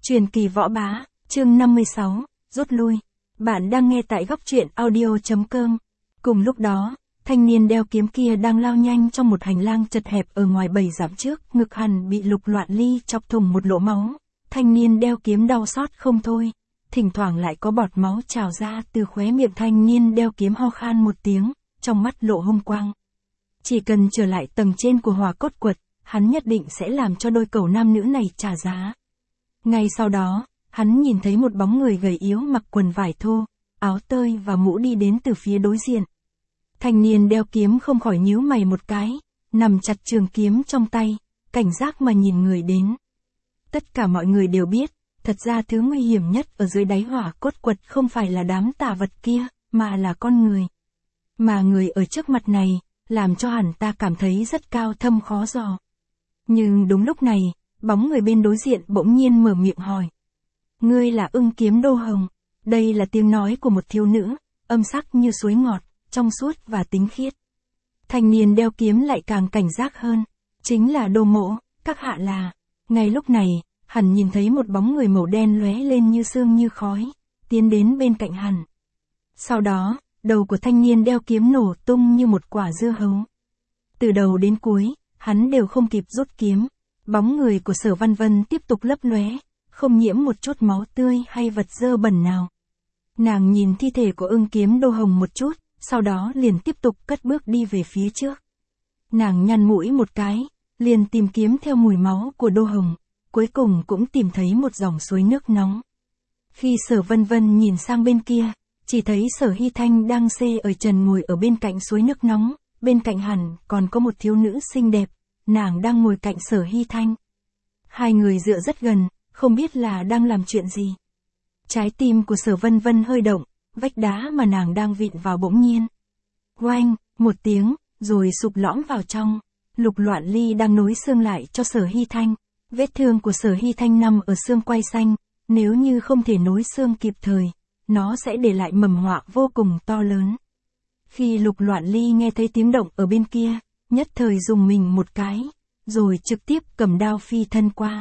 Truyền kỳ võ bá, chương 56, rút lui. Bạn đang nghe tại góc truyện audio.com. Cùng lúc đó, thanh niên đeo kiếm kia đang lao nhanh trong một hành lang chật hẹp ở ngoài 7 dặm trước, ngực hắn bị Lục Loạn Ly chọc thủng một lỗ máu. Thanh niên đeo kiếm đau xót không thôi, thỉnh thoảng lại có bọt máu trào ra từ khóe miệng thanh niên đeo kiếm ho khan một tiếng, trong mắt lộ hung quang. Chỉ cần trở lại tầng trên của Hỏa Cốt Quật, hắn nhất định sẽ làm cho đôi cẩu nam nữ này trả giá. Ngay sau đó, hắn nhìn thấy một bóng người gầy yếu mặc quần vải thô, áo tơi và mũ đi đến từ phía đối diện. Thanh niên đeo kiếm không khỏi nhíu mày một cái, nằm chặt trường kiếm trong tay, cảnh giác mà nhìn người đến. Tất cả mọi người đều biết, thật ra thứ nguy hiểm nhất ở dưới đáy Hỏa Cốt Quật không phải là đám tà vật kia, mà là con người. Mà người ở trước mặt này, làm cho hắn ta cảm thấy rất cao thâm khó dò. Nhưng đúng lúc này, bóng người bên đối diện bỗng nhiên mở miệng hỏi. Ngươi là Ưng Kiếm Đô Hồng. Đây là tiếng nói của một thiếu nữ, âm sắc như suối ngọt, trong suốt và tinh khiết. Thanh niên đeo kiếm lại càng cảnh giác hơn. Chính là Đô Mỗ, các hạ là. Ngay lúc này, hắn nhìn thấy một bóng người màu đen lóe lên như sương như khói, tiến đến bên cạnh hắn. Sau đó, đầu của thanh niên đeo kiếm nổ tung như một quả dưa hấu. Từ đầu đến cuối, hắn đều không kịp rút kiếm. Bóng người của Sở Văn Vân tiếp tục lấp lóe, không nhiễm một chút máu tươi hay vật dơ bẩn nào. Nàng nhìn thi thể của Ưng Kiếm Đô Hồng một chút, sau đó liền tiếp tục cất bước đi về phía trước. Nàng nhăn mũi một cái, liền tìm kiếm theo mùi máu của Đô Hồng, cuối cùng cũng tìm thấy một dòng suối nước nóng. Khi Sở Vân Vân nhìn sang bên kia, chỉ thấy Sở Hy Thanh đang xê ở trần ngồi ở bên cạnh suối nước nóng, bên cạnh hẳn còn có một thiếu nữ xinh đẹp, nàng đang ngồi cạnh Sở Hy Thanh. Hai người dựa rất gần, không biết là đang làm chuyện gì. Trái tim của Sở Vân Vân hơi động, vách đá mà nàng đang vịn vào bỗng nhiên. Oanh, một tiếng, rồi sụp lõm vào trong. Lục Loạn Ly đang nối xương lại cho Sở Hy Thanh. Vết thương của Sở Hy Thanh nằm ở xương quai xanh, nếu như không thể nối xương kịp thời, nó sẽ để lại mầm họa vô cùng to lớn. Khi Lục Loạn Ly nghe thấy tiếng động ở bên kia, nhất thời dùng mình một cái, rồi trực tiếp cầm đao phi thân qua.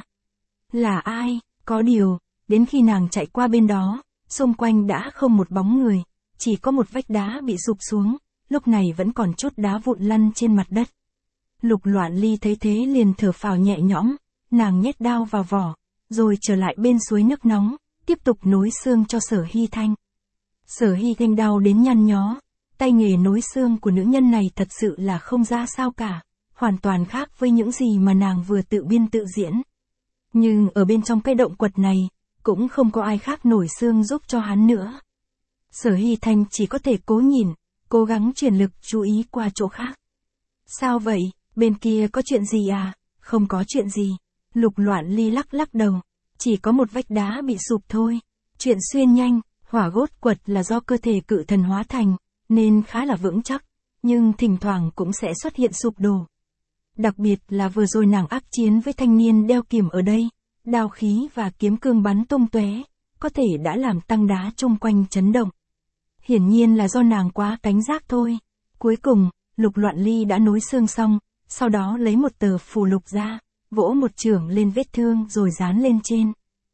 Là ai? Có điều, đến khi nàng chạy qua bên đó, xung quanh đã không một bóng người, chỉ có một vách đá bị sụp xuống, lúc này vẫn còn chút đá vụn lăn trên mặt đất. Lục Loạn Ly thấy thế liền thở phào nhẹ nhõm, nàng nhét đao vào vỏ, rồi trở lại bên suối nước nóng, tiếp tục nối xương cho Sở Hy Thanh. Sở Hy Thanh đau đến nhăn nhó, tay nghề nối xương của nữ nhân này thật sự là không ra sao cả, hoàn toàn khác với những gì mà nàng vừa tự biên tự diễn. Nhưng ở bên trong cái động quật này, cũng không có ai khác nổi xương giúp cho hắn nữa. Sở Hy Thanh chỉ có thể cố nhìn, cố gắng chuyển lực chú ý qua chỗ khác. Sao vậy, bên kia có chuyện gì à? Không có chuyện gì. Lục Loạn Ly lắc lắc đầu, chỉ có một vách đá bị sụp thôi. Chuyện xuyên nhanh, Hỏa Cốt Quật là do cơ thể cự thần hóa thành, nên khá là vững chắc, nhưng thỉnh thoảng cũng sẽ xuất hiện sụp đổ. Đặc biệt là vừa rồi nàng ác chiến với thanh niên đeo kiếm ở đây, đao khí và kiếm cương bắn tung tóe, có thể đã làm tăng đá chung quanh chấn động. Hiển nhiên là do nàng quá cảnh giác thôi. Cuối cùng, Lục Loạn Ly đã nối xương xong, sau đó lấy một tờ phù lục ra, vỗ một chưởng lên vết thương rồi dán lên trên.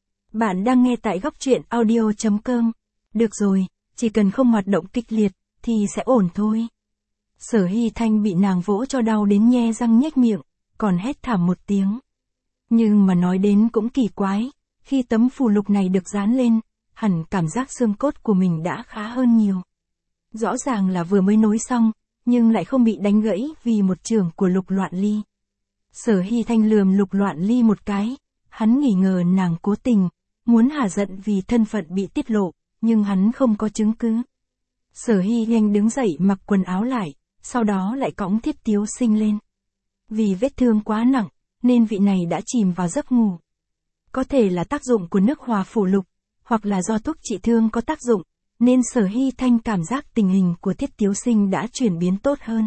Bạn đang nghe tại góc truyện audio.com. Được rồi, chỉ cần không hoạt động kịch liệt, thì sẽ ổn thôi. Sở Hy Thanh bị nàng vỗ cho đau đến nhe răng nhếch miệng, còn hét thảm một tiếng. Nhưng mà nói đến cũng kỳ quái, khi tấm phù lục này được dán lên, hẳn cảm giác xương cốt của mình đã khá hơn nhiều. Rõ ràng là vừa mới nối xong, nhưng lại không bị đánh gãy vì một chưởng của Lục Loạn Ly. Sở Hy Thanh lườm Lục Loạn Ly một cái, hắn nghi ngờ nàng cố tình, muốn hả giận vì thân phận bị tiết lộ, nhưng hắn không có chứng cứ. Sở Hy Thanh đứng dậy mặc quần áo lại, sau đó lại cõng Thiết Tiếu Sinh lên. Vì vết thương quá nặng, nên vị này đã chìm vào giấc ngủ. Có thể là tác dụng của nước hòa phổ lục, hoặc là do thuốc trị thương có tác dụng, nên Sở Hy Thanh cảm giác tình hình của Thiết Tiếu Sinh đã chuyển biến tốt hơn.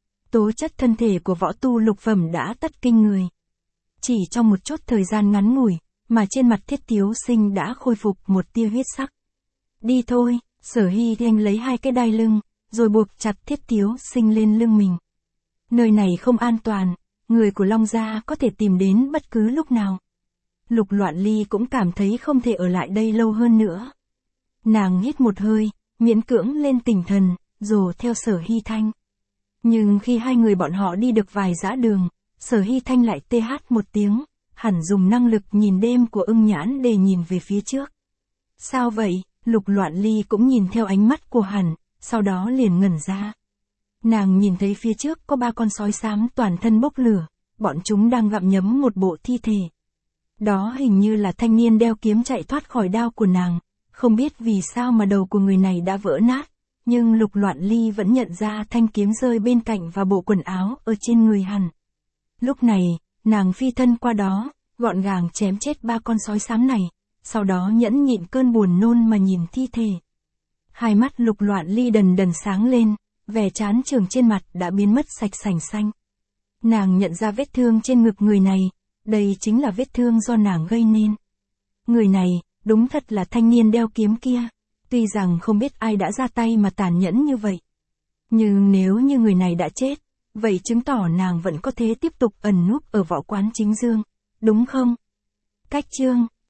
Tố chất thân thể của võ tu lục phẩm đã tất kinh người. Chỉ trong một chút thời gian ngắn ngủi, mà trên mặt Thiết Tiếu Sinh đã khôi phục một tia huyết sắc. Đi thôi, Sở Hy Thanh lấy hai cái đai lưng, rồi buộc chặt Thiết Tiếu Sinh lên lưng mình. Nơi này không an toàn, người của Long Gia có thể tìm đến bất cứ lúc nào. Lục Loạn Ly cũng cảm thấy không thể ở lại đây lâu hơn nữa. Nàng hít một hơi, miễn cưỡng lên tinh thần, rồi theo Sở Hy Thanh. Nhưng khi hai người bọn họ đi được vài dã đường, Sở Hy Thanh lại TH một tiếng, hẳn dùng năng lực nhìn đêm của ưng nhãn để nhìn về phía trước. Sao vậy? Lục Loạn Ly cũng nhìn theo ánh mắt của hẳn, sau đó liền ngẩn ra. Nàng nhìn thấy phía trước có 3 con sói xám toàn thân bốc lửa, bọn chúng đang gặm nhấm một bộ thi thể. Đó hình như là thanh niên đeo kiếm chạy thoát khỏi đao của nàng, không biết vì sao mà đầu của người này đã vỡ nát, nhưng Lục Loạn Ly vẫn nhận ra thanh kiếm rơi bên cạnh và bộ quần áo ở trên người hẳn. Lúc này, nàng phi thân qua đó, gọn gàng chém chết 3 con sói xám này, sau đó nhẫn nhịn cơn buồn nôn mà nhìn thi thể. Hai mắt Lục Loạn Ly đần đần sáng lên, vẻ chán chường trên mặt đã biến mất sạch sành xanh. Nàng nhận ra vết thương trên ngực người này, đây chính là vết thương do nàng gây nên. Người này, đúng thật là thanh niên đeo kiếm kia, tuy rằng không biết ai đã ra tay mà tàn nhẫn như vậy. Nhưng nếu như người này đã chết, vậy chứng tỏ nàng vẫn có thể tiếp tục ẩn núp ở võ quán chính dương, đúng không? Cách chương